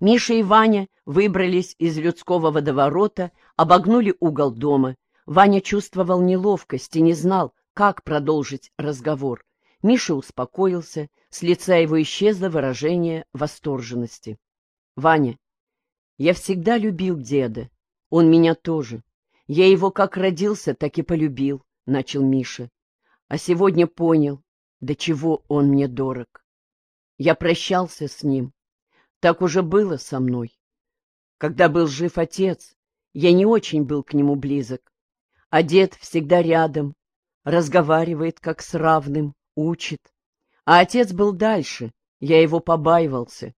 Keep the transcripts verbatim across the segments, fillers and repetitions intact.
Миша и Ваня выбрались из людского водоворота, обогнули угол дома. Ваня чувствовал неловкость и не знал, как продолжить разговор. Миша успокоился, с лица его исчезло выражение восторженности. — Ваня, я всегда любил деда, он меня тоже. Я его как родился, так и полюбил, — начал Миша. А сегодня понял, до чего он мне дорог. Я прощался с ним. Так уже было со мной. Когда был жив отец, я не очень был к нему близок. А дед всегда рядом, разговаривает как с равным, учит. А отец был дальше, я его побаивался.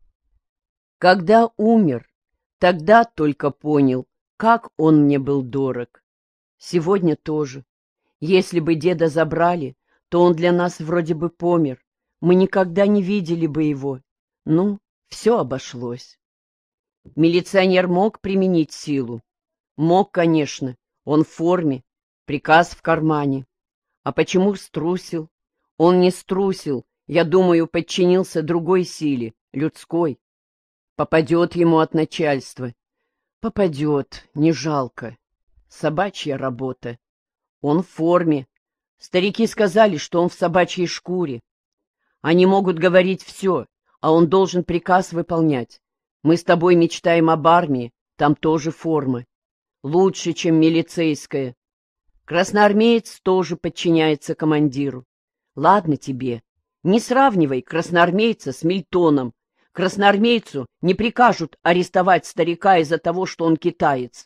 Когда умер, тогда только понял, как он мне был дорог. Сегодня тоже. Если бы деда забрали, то он для нас вроде бы помер. Мы никогда не видели бы его. Ну, все обошлось. Милиционер мог применить силу? Мог, конечно. Он в форме, приказ в кармане. А почему струсил? Он не струсил, я думаю, подчинился другой силе, людской. Попадет ему от начальства. Попадет, не жалко. Собачья работа. Он в форме. Старики сказали, что он в собачьей шкуре. Они могут говорить все, а он должен приказ выполнять. Мы с тобой мечтаем об армии, там тоже форма. Лучше, чем милицейская. Красноармеец тоже подчиняется командиру. Ладно тебе, не сравнивай красноармейца с Мильтоном. Красноармейцу не прикажут арестовать старика из-за того, что он китаец.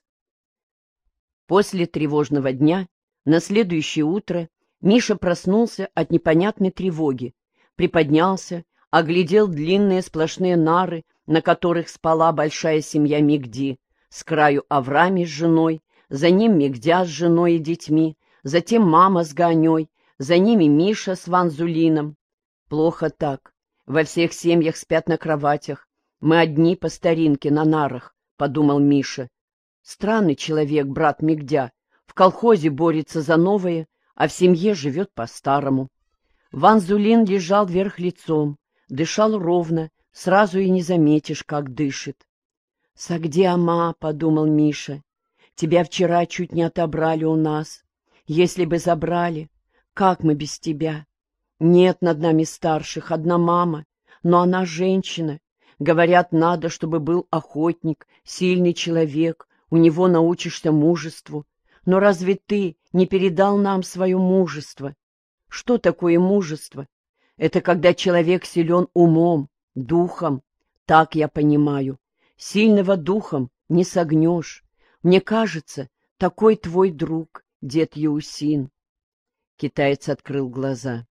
После тревожного дня, на следующее утро, Миша проснулся от непонятной тревоги, приподнялся, оглядел длинные сплошные нары, на которых спала большая семья Мигди, с краю Аврами с женой, за ним Мигдя с женой и детьми, затем мама с Ганей, за ними Миша с Ванзулином. Плохо так. Во всех семьях спят на кроватях. Мы одни по старинке на нарах, — подумал Миша. Странный человек, брат Мигдя. В колхозе борется за новое, а в семье живет по-старому. Ванзулин лежал вверх лицом, дышал ровно, сразу и не заметишь, как дышит. — Сагдиама, — подумал Миша, — тебя вчера чуть не отобрали у нас. Если бы забрали, как мы без тебя? Нет над нами старших, одна мама, но она женщина. Говорят, надо, чтобы был охотник, сильный человек, у него научишься мужеству. Но разве ты не передал нам свое мужество? Что такое мужество? Это когда человек силен умом, духом, так я понимаю. Сильного духом не согнешь. Мне кажется, такой твой друг, дед Яусин. Китаец открыл глаза.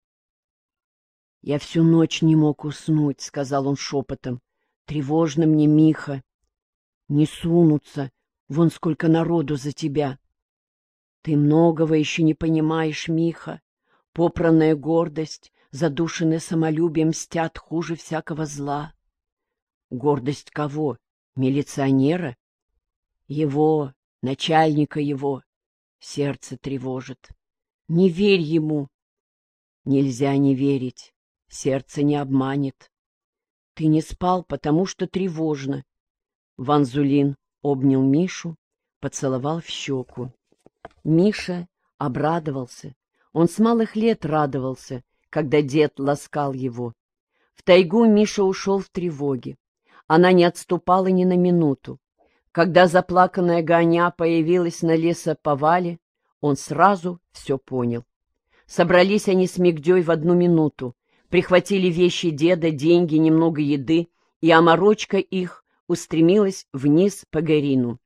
— Я всю ночь не мог уснуть, — сказал он шепотом. — Тревожно мне, Миха. Не сунутся, вон сколько народу за тебя. Ты многого еще не понимаешь, Миха. Попранная гордость, задушенное самолюбие мстят хуже всякого зла. Гордость кого? Милиционера? Его, начальника его. Сердце тревожит. Не верь ему. Нельзя не верить. Сердце не обманет. Ты не спал, потому что тревожно. Ванзулин обнял Мишу, поцеловал в щеку. Миша обрадовался. Он с малых лет радовался, когда дед ласкал его. В тайгу Миша ушел в тревоге. Она не отступала ни на минуту. Когда заплаканная Ганя появилась на лесоповале, он сразу все понял. Собрались они с Мигдей в одну минуту, прихватили вещи деда, деньги, немного еды, и оморочка их устремилась вниз по Горину.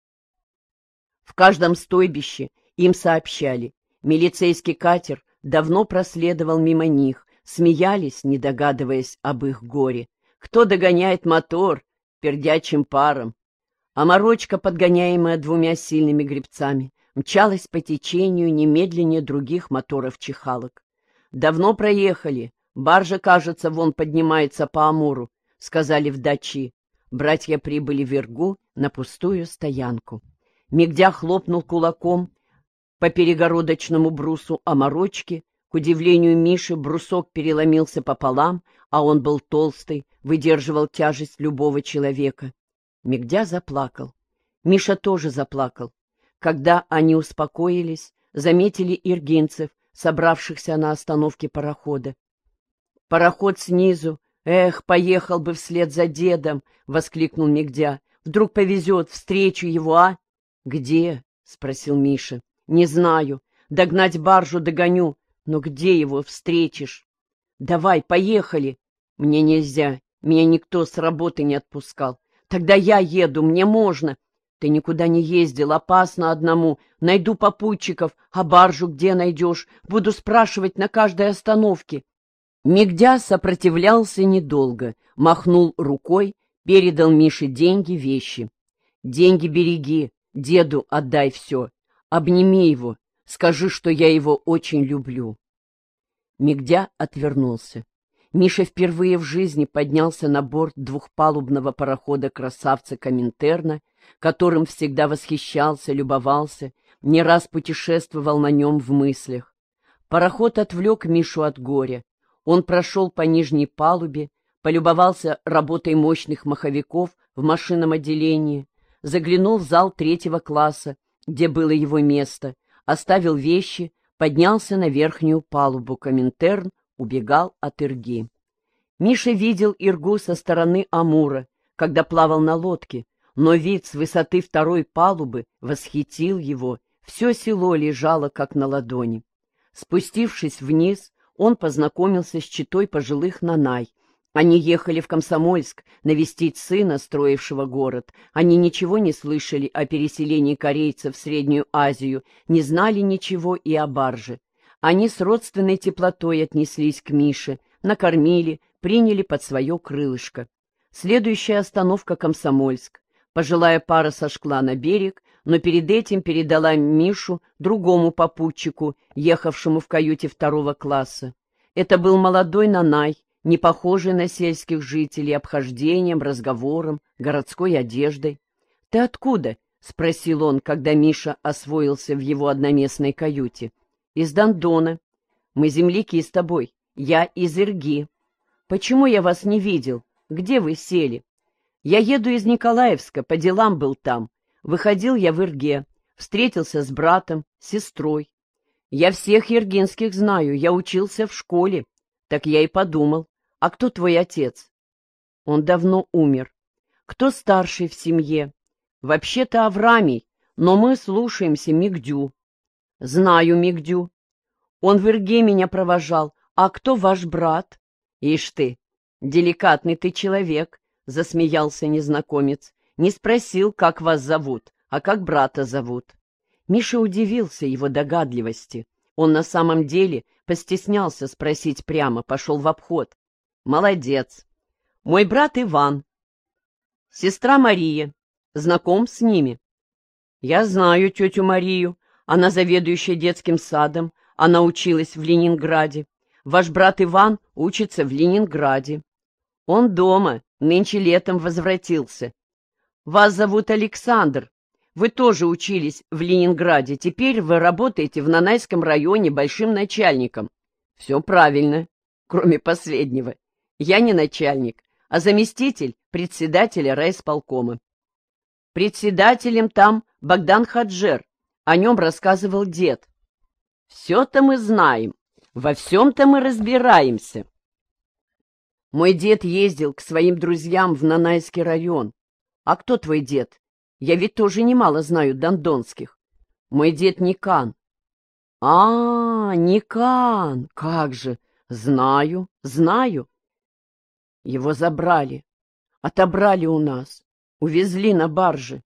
В каждом стойбище им сообщали. Милицейский катер давно проследовал мимо них, смеялись, не догадываясь об их горе. Кто догоняет мотор пердячим паром? Оморочка, подгоняемая двумя сильными гребцами, мчалась по течению немедленнее других моторов-чехалок. «Давно проехали. Баржа, кажется, вон поднимается по Амуру», — сказали в Дачи. Братья прибыли в Иргу на пустую стоянку. Мигдя хлопнул кулаком по перегородочному брусу оморочки. К удивлению Миши брусок переломился пополам, а он был толстый, выдерживал тяжесть любого человека. Мигдя заплакал. Миша тоже заплакал. Когда они успокоились, заметили иргинцев, собравшихся на остановке парохода. «Пароход снизу! Эх, поехал бы вслед за дедом!» — воскликнул Мигдя. «Вдруг повезет, встречу его, а?» «Где?» — спросил Миша. «Не знаю. Догнать баржу догоню. Но где его встретишь?» «Давай, поехали!» «Мне нельзя. Меня никто с работы не отпускал. Тогда я еду, мне можно!» «Ты никуда не ездил, опасно одному. Найду попутчиков, а баржу где найдешь? Буду спрашивать на каждой остановке». Мигдя сопротивлялся недолго, махнул рукой, передал Мише деньги, вещи. «Деньги береги, деду отдай все. Обними его, скажи, что я его очень люблю». Мигдя отвернулся. Миша впервые в жизни поднялся на борт двухпалубного парохода-красавца Коминтерна, которым всегда восхищался, любовался, не раз путешествовал на нем в мыслях. Пароход отвлек Мишу от горя. Он прошел по нижней палубе, полюбовался работой мощных маховиков в машинном отделении, заглянул в зал третьего класса, где было его место, оставил вещи, поднялся на верхнюю палубу. Коминтерн убегал от Ирги. Миша видел Иргу со стороны Амура, когда плавал на лодке, но вид с высоты второй палубы восхитил его, все село лежало как на ладони. Спустившись вниз, он познакомился с четой пожилых нанай. Они ехали в Комсомольск навестить сына, строившего город. Они ничего не слышали о переселении корейцев в Среднюю Азию, не знали ничего и о барже. Они с родственной теплотой отнеслись к Мише, накормили, приняли под свое крылышко. Следующая остановка — Комсомольск. Пожилая пара сошла на берег, но перед этим передала Мишу другому попутчику, ехавшему в каюте второго класса. Это был молодой нанай, не похожий на сельских жителей обхождением, разговором, городской одеждой. «Ты откуда?» — спросил он, когда Миша освоился в его одноместной каюте. «Из Дондона. Мы земляки с тобой. Я из Ирги. Почему я вас не видел? Где вы сели?» «Я еду из Николаевска, по делам был там. Выходил я в Ирге, встретился с братом, сестрой. Я всех иргинских знаю, я учился в школе. Так я и подумал, а кто твой отец?» «Он давно умер. Кто старший в семье?» «Вообще-то Аврамий, но мы слушаемся Мигдю». «Знаю Мигдю. Он в Ирге меня провожал. А кто ваш брат?» «Ишь ты, деликатный ты человек», — засмеялся незнакомец. «Не спросил, как вас зовут, а как брата зовут». Миша удивился его догадливости. Он на самом деле постеснялся спросить прямо, пошел в обход. «Молодец. Мой брат Иван. Сестра Мария. Знаком с ними?» «Я знаю тетю Марию. Она заведующая детским садом. Она училась в Ленинграде. Ваш брат Иван учится в Ленинграде. Он дома, нынче летом возвратился. Вас зовут Александр. Вы тоже учились в Ленинграде. Теперь вы работаете в Нанайском районе большим начальником». «Все правильно, кроме последнего. Я не начальник, а заместитель председателя райисполкома. Председателем там Богдан Хаджер. О нем рассказывал дед. Все-то мы знаем, во всем-то мы разбираемся. Мой дед ездил к своим друзьям в Нанайский район. А кто твой дед? Я ведь тоже немало знаю дондонских. Мой дед Никан». «А, Никан, как же! Знаю, знаю. Его забрали, отобрали у нас, увезли на барже».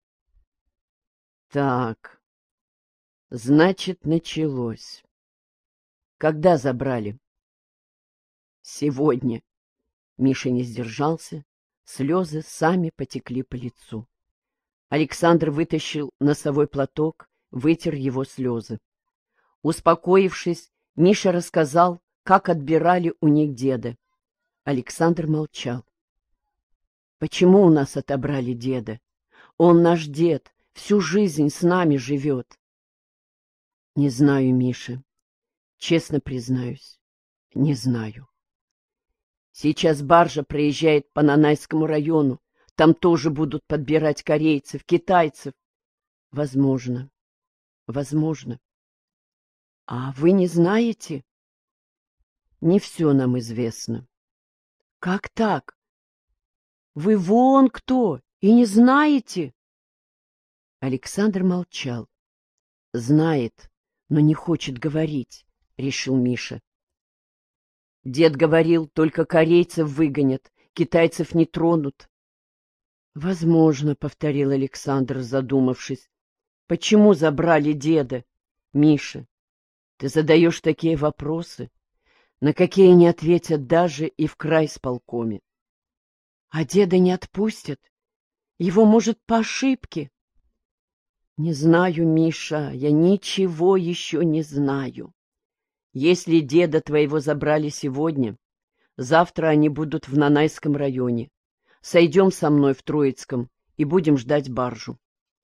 «Так, значит, началось. Когда забрали?» «Сегодня». Миша не сдержался, слезы сами потекли по лицу. Александр вытащил носовой платок, вытер его слезы. Успокоившись, Миша рассказал, как отбирали у них деда. Александр молчал. «Почему у нас отобрали деда? Он наш дед, всю жизнь с нами живет». «Не знаю, Миша. Честно признаюсь, не знаю». Сейчас баржа проезжает по Нанайскому району. Там тоже будут подбирать корейцев, китайцев. Возможно. Возможно. А вы не знаете? Не все нам известно. Как так? Вы вон кто, и не знаете? Александр молчал. Знает, но не хочет говорить, решил Миша. Дед говорил, только корейцев выгонят, китайцев не тронут. Возможно, повторил Александр, задумавшись. Почему забрали деда? Миша, ты задаешь такие вопросы, на какие не ответят даже и в крайсполкоме. А деда не отпустят? Его, может, по ошибке? Не знаю, Миша, я ничего еще не знаю. Если деда твоего забрали сегодня, завтра они будут в Нанайском районе. Сойдем со мной в Троицком и будем ждать баржу.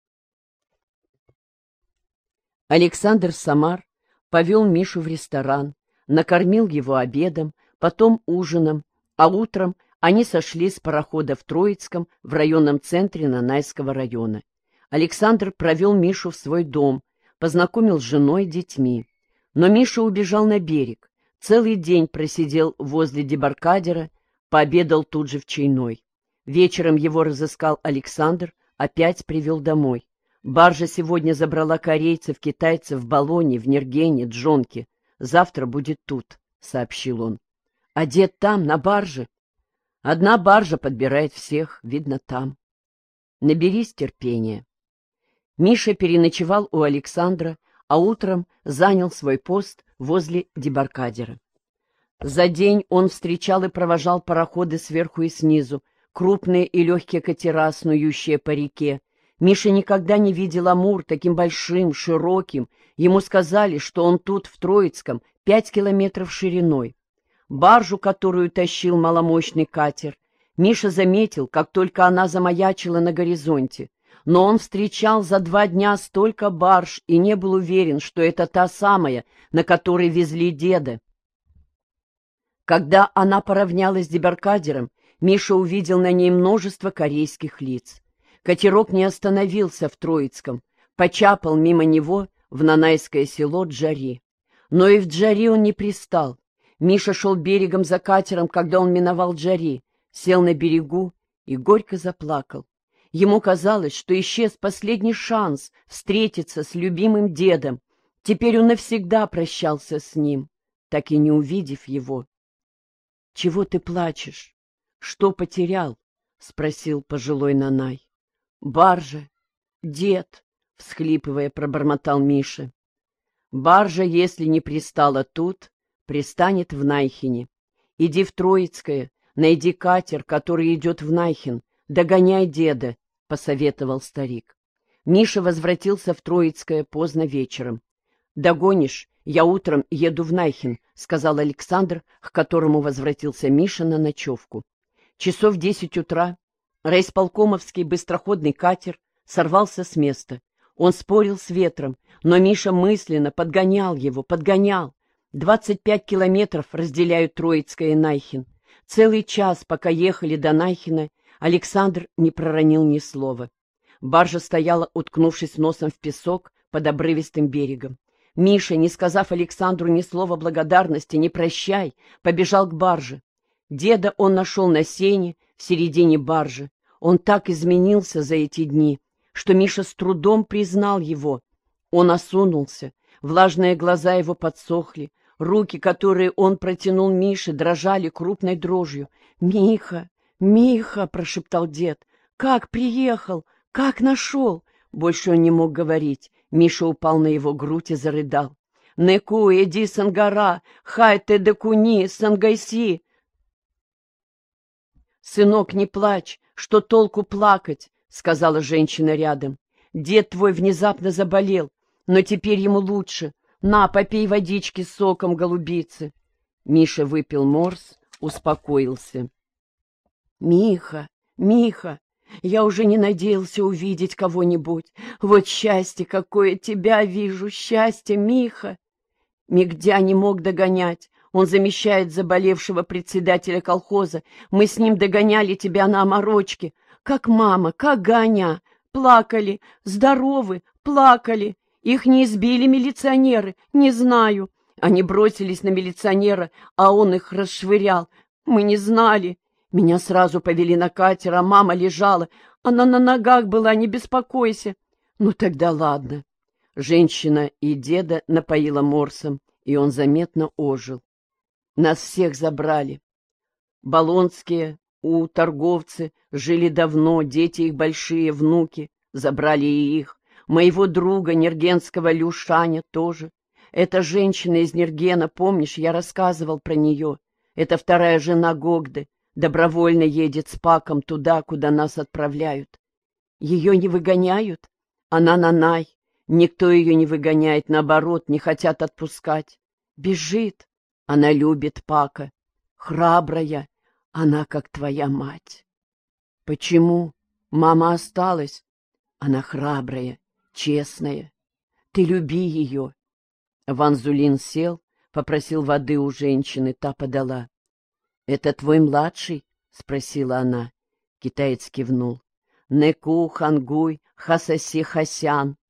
Александр Самар повел Мишу в ресторан, накормил его обедом, потом ужином, а утром они сошли с парохода в Троицком в районном центре Нанайского района. Александр провел Мишу в свой дом, познакомил с женой и детьми. Но Миша убежал на берег, целый день просидел возле дебаркадера, пообедал тут же в чайной. Вечером его разыскал Александр, опять привел домой. Баржа сегодня забрала корейцев, китайцев в Болоне, в Нергене, Джонке. Завтра будет тут, — сообщил он. А дед там, на барже? Одна баржа подбирает всех, видно, там. Наберись терпения. Миша переночевал у Александра, а утром занял свой пост возле дебаркадера. За день он встречал и провожал пароходы сверху и снизу, крупные и легкие катера, снующие по реке. Миша никогда не видел Амур таким большим, широким. Ему сказали, что он тут, в Троицком, пять километров шириной. Баржу, которую тащил маломощный катер, Миша заметил, как только она замаячила на горизонте. Но он встречал за два дня столько барж и не был уверен, что это та самая, на которой везли деда. Когда она поравнялась с дебаркадером, Миша увидел на ней множество корейских лиц. Катерок не остановился в Троицком, почапал мимо него в нанайское село Джари. Но и в Джари он не пристал. Миша шел берегом за катером, когда он миновал Джари, сел на берегу и горько заплакал. Ему казалось, что исчез последний шанс встретиться с любимым дедом. Теперь он навсегда прощался с ним, так и не увидев его. — Чего ты плачешь? Что потерял? — спросил пожилой Нанай. — Баржа, дед, — всхлипывая, пробормотал Миша. — Баржа, если не пристала тут, пристанет в Найхине. Иди в Троицкое, найди катер, который идет в Найхин, догоняй деда, — посоветовал старик. Миша возвратился в Троицкое поздно вечером. — Догонишь, я утром еду в Найхин, — сказал Александр, к которому возвратился Миша на ночевку. Часов десять утра райисполкомовский быстроходный катер сорвался с места. Он спорил с ветром, но Миша мысленно подгонял его, подгонял. Двадцать пять километров разделяют Троицкое и Найхин. Целый час, пока ехали до Найхина, Александр не проронил ни слова. Баржа стояла, уткнувшись носом в песок под обрывистым берегом. Миша, не сказав Александру ни слова благодарности, ни прощай, побежал к барже. Деда он нашел на сене, в середине баржи. Он так изменился за эти дни, что Миша с трудом признал его. Он осунулся, влажные глаза его подсохли, руки, которые он протянул Мише, дрожали крупной дрожью. «Миха! Миха!» — прошептал дед. «Как приехал? Как нашел?» Больше он не мог говорить. Миша упал на его грудь и зарыдал. «Неку, иди сангара, хай те декуни, сангайси!» «Сынок, не плачь, что толку плакать?» — сказала женщина рядом. «Дед твой внезапно заболел, но теперь ему лучше. На, попей водички с соком голубицы». Миша выпил морс, успокоился. «Миха, Миха, я уже не надеялся увидеть кого-нибудь. Вот счастье какое, тебя вижу, счастье, Миха!» Мигдя не мог догонять. Он замещает заболевшего председателя колхоза. Мы с ним догоняли тебя на оморочке. Как мама, как Ганя. Плакали, здоровы, плакали. Их не избили милиционеры, не знаю. Они бросились на милиционера, а он их расшвырял. Мы не знали. Меня сразу повели на катер, а мама лежала. Она на ногах была, не беспокойся. Ну тогда ладно. Женщина и деда напоила морсом, и он заметно ожил. Нас всех забрали. Болонские, у торговцы, жили давно, дети их большие, внуки. Забрали и их. Моего друга, нергенского Люшаня, тоже. Эта женщина из Нергена, помнишь, я рассказывал про нее. Это вторая жена Гогды. Добровольно едет с Паком туда, куда нас отправляют. Ее не выгоняют? Она Нанай. Никто ее не выгоняет, наоборот, не хотят отпускать. Бежит. Она любит Пака. Храбрая. Она как твоя мать. Почему? Мама осталась. Она храбрая, честная. Ты люби ее. Ван Зулин сел, попросил воды у женщины, та подала. — Это твой младший? — спросила она. Китаец кивнул. — Неку Хангуй Хасаси Хасян.